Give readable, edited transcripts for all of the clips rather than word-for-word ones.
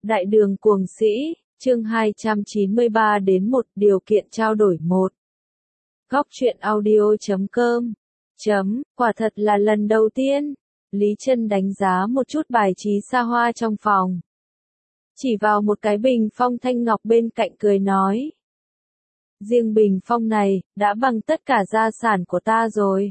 Đại đường cuồng sĩ, chương 293 đến 1 điều kiện trao đổi 1. Góc truyện audio.com. Quả thật là lần đầu tiên, Lý Trân đánh giá một chút bài trí xa hoa trong phòng. Chỉ vào một cái bình phong thanh ngọc bên cạnh cười nói. Riêng bình phong này, đã bằng tất cả gia sản của ta rồi.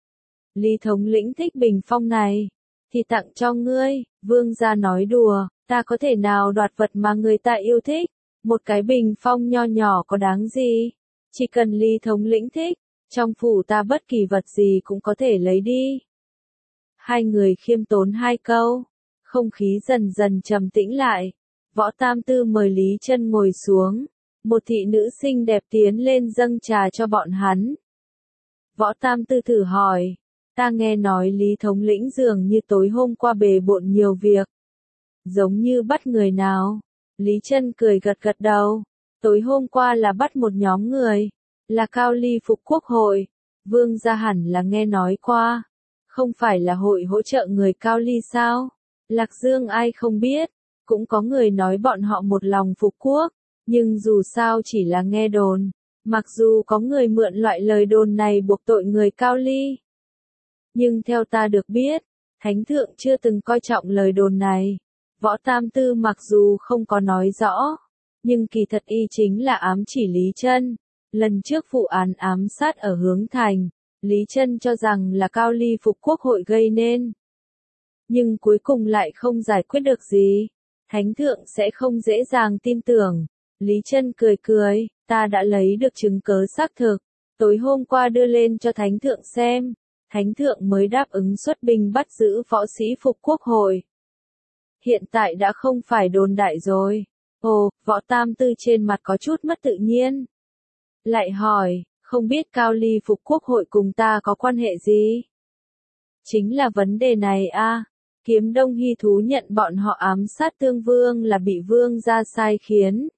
Lý thống lĩnh thích bình phong này, thì tặng cho ngươi, vương gia nói đùa, ta có thể nào đoạt vật mà người ta yêu thích, một cái bình phong nho nhỏ có đáng gì, chỉ cần Lý thống lĩnh thích, trong phủ ta bất kỳ vật gì cũng có thể lấy đi. Hai người khiêm tốn hai câu, không khí dần dần trầm tĩnh lại, Võ Tam Tư mời Lý Trân ngồi xuống, một thị nữ xinh đẹp tiến lên dâng trà cho bọn hắn. Võ Tam Tư thử hỏi. Ta nghe nói Lý thống lĩnh dường như tối hôm qua bề bộn nhiều việc. Giống như bắt người nào? Lý Trân cười gật gật đầu. Tối hôm qua là bắt một nhóm người. Là Cao Ly phục quốc hội. Vương gia hẳn là nghe nói qua. Không phải là hội hỗ trợ người Cao Ly sao? Lạc Dương ai không biết. Cũng có người nói bọn họ một lòng phục quốc. Nhưng dù sao chỉ là nghe đồn. Mặc dù có người mượn loại lời đồn này buộc tội người Cao Ly. Nhưng theo ta được biết, Thánh Thượng chưa từng coi trọng lời đồn này. Võ Tam Tư mặc dù không có nói rõ, nhưng kỳ thật y chính là ám chỉ Lý Trân. Lần trước vụ án ám sát ở Hướng Thành, Lý Trân cho rằng là Cao Ly phục quốc hội gây nên. Nhưng cuối cùng lại không giải quyết được gì. Thánh Thượng sẽ không dễ dàng tin tưởng. Lý Trân cười cười, ta đã lấy được chứng cớ xác thực. Tối hôm qua đưa lên cho Thánh Thượng xem. Thánh Thượng mới đáp ứng xuất binh bắt giữ võ sĩ phục quốc hội. Hiện tại đã không phải đồn đại rồi. Ồ, Võ Tam Tư trên mặt có chút mất tự nhiên. Lại hỏi, không biết Cao Ly phục quốc hội cùng ta có quan hệ gì? Chính là vấn đề này a. Kiếm Đông Hy thú nhận bọn họ ám sát Tương Vương là bị Vương gia sai khiến.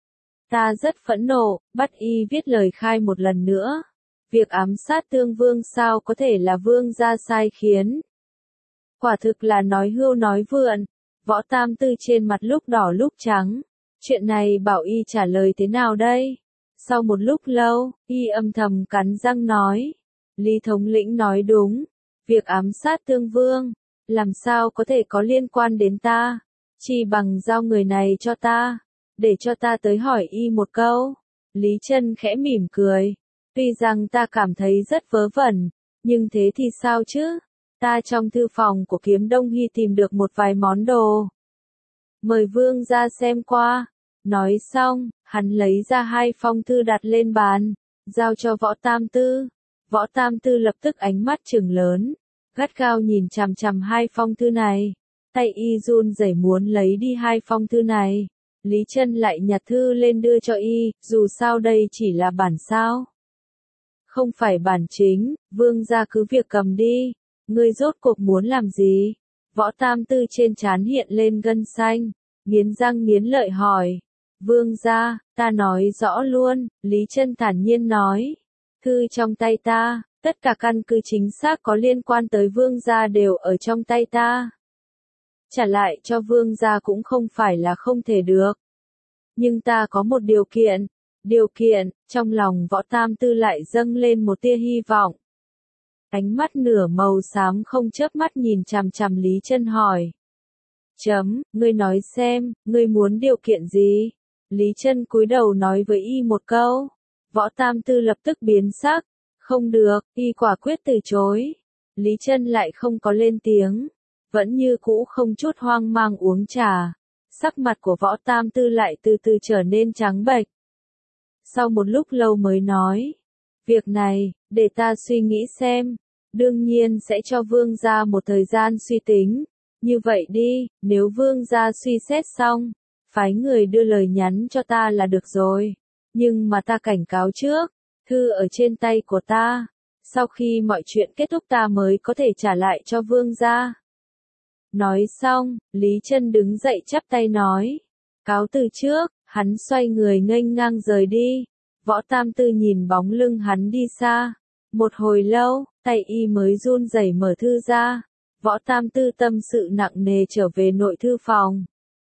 Ta rất phẫn nộ, bắt y viết lời khai một lần nữa. Việc ám sát Tương Vương sao có thể là Vương gia sai khiến? Quả thực là nói hưu nói vượn. Võ Tam Tư trên mặt lúc đỏ lúc trắng. Chuyện này bảo y trả lời thế nào đây? Sau một lúc lâu, y âm thầm cắn răng nói. Lý thống lĩnh nói đúng. Việc ám sát Tương Vương, làm sao có thể có liên quan đến ta? Chỉ bằng giao người này cho ta, để cho ta tới hỏi y một câu. Lý Trân khẽ mỉm cười. Tuy rằng ta cảm thấy rất vớ vẩn, nhưng thế thì sao chứ? Ta trong thư phòng của Kiếm Đông Hy tìm được một vài món đồ. Mời vương ra xem qua. Nói xong, hắn lấy ra hai phong thư đặt lên bàn, giao cho Võ Tam Tư. Võ Tam Tư lập tức ánh mắt trừng lớn, gắt gao nhìn chằm chằm hai phong thư này. Tay y run rẩy muốn lấy đi hai phong thư này. Lý Trân lại nhặt thư lên đưa cho y, dù sao đây chỉ là bản sao. Không phải bản chính, vương gia cứ việc cầm đi. Ngươi rốt cuộc muốn làm gì? Võ Tam Tư trên trán hiện lên gân xanh, nghiến răng nghiến lợi hỏi. Vương gia, ta nói rõ luôn, Lý Trân thản nhiên nói. Thư trong tay ta, tất cả căn cứ chính xác có liên quan tới vương gia đều ở trong tay ta. Trả lại cho vương gia cũng không phải là không thể được. Nhưng ta có một điều kiện. Điều kiện, trong lòng Võ Tam Tư lại dâng lên một tia hy vọng. Ánh mắt nửa màu xám không chớp mắt nhìn chằm chằm Lý Trân hỏi. Ngươi nói xem, ngươi muốn điều kiện gì? Lý Trân cúi đầu nói với y một câu. Võ Tam Tư lập tức biến sắc. Không được, y quả quyết từ chối. Lý Trân lại không có lên tiếng. Vẫn như cũ không chút hoang mang uống trà. Sắc mặt của Võ Tam Tư lại từ từ trở nên trắng bệch. Sau một lúc lâu mới nói. Việc này, để ta suy nghĩ xem. Đương nhiên sẽ cho vương gia một thời gian suy tính. Như vậy đi, nếu vương gia suy xét xong, phái người đưa lời nhắn cho ta là được rồi. Nhưng mà ta cảnh cáo trước, thư ở trên tay của ta. Sau khi mọi chuyện kết thúc ta mới có thể trả lại cho vương gia. Nói xong, Lý Trân đứng dậy chắp tay nói. Cáo từ trước, hắn xoay người nghênh ngang rời đi. Võ Tam Tư nhìn bóng lưng hắn đi xa. Một hồi lâu, tay y mới run rẩy mở thư ra. Võ Tam Tư tâm sự nặng nề trở về nội thư phòng.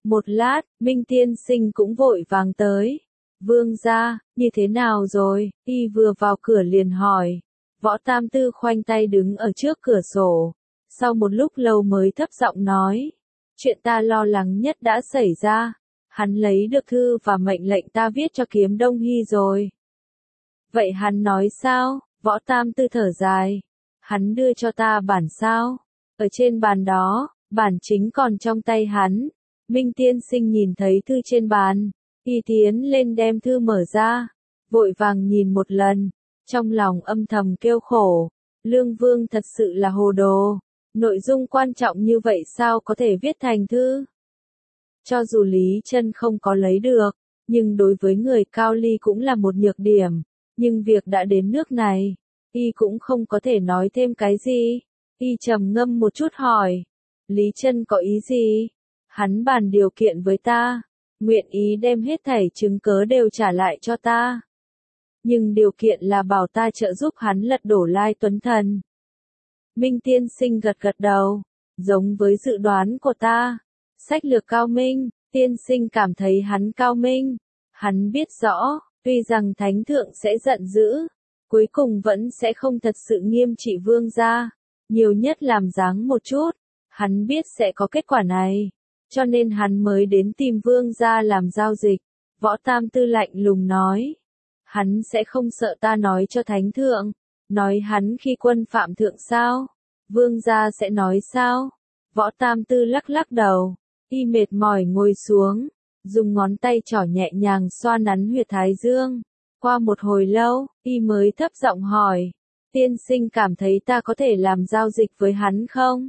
Một lát, Minh tiên sinh cũng vội vàng tới. Vương gia, như thế nào rồi? Y vừa vào cửa liền hỏi. Võ Tam Tư khoanh tay đứng ở trước cửa sổ. Sau một lúc lâu mới thấp giọng nói. Chuyện ta lo lắng nhất đã xảy ra. Hắn lấy được thư và mệnh lệnh ta viết cho Kiếm Đông Hy rồi. Vậy hắn nói sao? Võ Tam Tư thở dài. Hắn đưa cho ta bản sao? Ở trên bàn đó, bản chính còn trong tay hắn. Minh tiên sinh nhìn thấy thư trên bàn. Y tiến lên đem thư mở ra. Vội vàng nhìn một lần. Trong lòng âm thầm kêu khổ. Lương Vương thật sự là hồ đồ. Nội dung quan trọng như vậy sao có thể viết thành thư? Cho dù Lý Chân không có lấy được, nhưng đối với người Cao Ly cũng là một nhược điểm. Nhưng việc đã đến nước này, y cũng không có thể nói thêm cái gì. Y trầm ngâm một chút hỏi, Lý Chân có ý gì? Hắn bàn điều kiện với ta, nguyện ý đem hết thảy chứng cớ đều trả lại cho ta. Nhưng điều kiện là bảo ta trợ giúp hắn lật đổ Lai Tuấn Thần. Minh tiên sinh gật gật đầu, giống với dự đoán của ta. Sách lược cao minh, tiên sinh cảm thấy hắn cao minh. Hắn biết rõ, tuy rằng thánh thượng sẽ giận dữ, cuối cùng vẫn sẽ không thật sự nghiêm trị vương gia, nhiều nhất làm dáng một chút. Hắn biết sẽ có kết quả này, cho nên hắn mới đến tìm vương gia làm giao dịch. Võ Tam Tư lạnh lùng nói, hắn sẽ không sợ ta nói cho thánh thượng, nói hắn khi quân phạm thượng sao? Vương gia sẽ nói sao? Võ Tam Tư lắc lắc đầu, y mệt mỏi ngồi xuống, dùng ngón tay trỏ nhẹ nhàng xoa nắn huyệt thái dương. Qua một hồi lâu, y mới thấp giọng hỏi, tiên sinh cảm thấy ta có thể làm giao dịch với hắn không?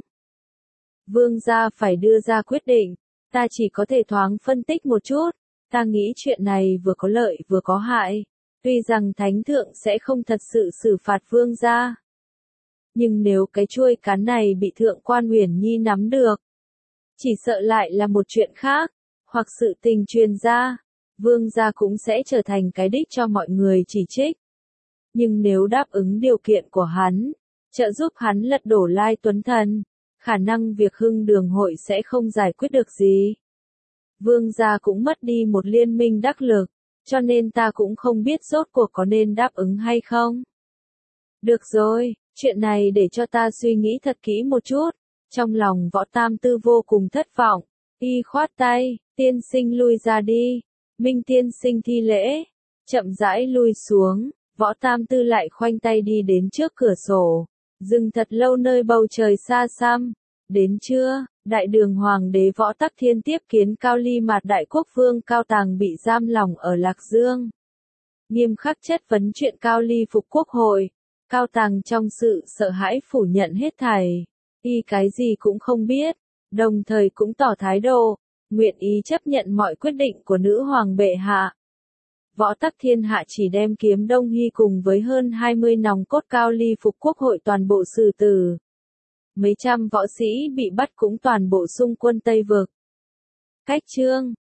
Vương gia phải đưa ra quyết định, ta chỉ có thể thoáng phân tích một chút, ta nghĩ chuyện này vừa có lợi vừa có hại, tuy rằng thánh thượng sẽ không thật sự xử phạt vương gia. Nhưng nếu cái chuôi cán này bị thượng quan Uyển Nhi nắm được, chỉ sợ lại là một chuyện khác, hoặc sự tình truyền ra, vương gia cũng sẽ trở thành cái đích cho mọi người chỉ trích. Nhưng nếu đáp ứng điều kiện của hắn, trợ giúp hắn lật đổ Lai Tuấn Thần, khả năng việc Hưng Đường hội sẽ không giải quyết được gì. Vương gia cũng mất đi một liên minh đắc lực, cho nên ta cũng không biết rốt cuộc có nên đáp ứng hay không. Được rồi, chuyện này để cho ta suy nghĩ thật kỹ một chút. Trong lòng Võ Tam Tư vô cùng thất vọng, y khoát tay, tiên sinh lui ra đi. Minh tiên sinh thi lễ, chậm rãi lui xuống. Võ Tam Tư lại khoanh tay đi đến trước cửa sổ, dừng thật lâu nơi bầu trời xa xăm. Đến trưa, đại đường hoàng đế Võ Tắc Thiên tiếp kiến Cao Ly Mạt đại quốc vương Cao Tàng bị giam lỏng ở Lạc Dương. Nghiêm khắc chất vấn chuyện Cao Ly phục quốc hội. Cao Tàng trong sự sợ hãi phủ nhận hết thảy, y cái gì cũng không biết, đồng thời cũng tỏ thái độ, nguyện ý chấp nhận mọi quyết định của nữ hoàng bệ hạ. Võ Tắc Thiên hạ chỉ đem Kiếm Đông Hy cùng với hơn 20 nòng cốt Cao Ly phục quốc hội toàn bộ xử tử. Mấy trăm võ sĩ bị bắt cũng toàn bộ xung quân Tây Vực. Cách chương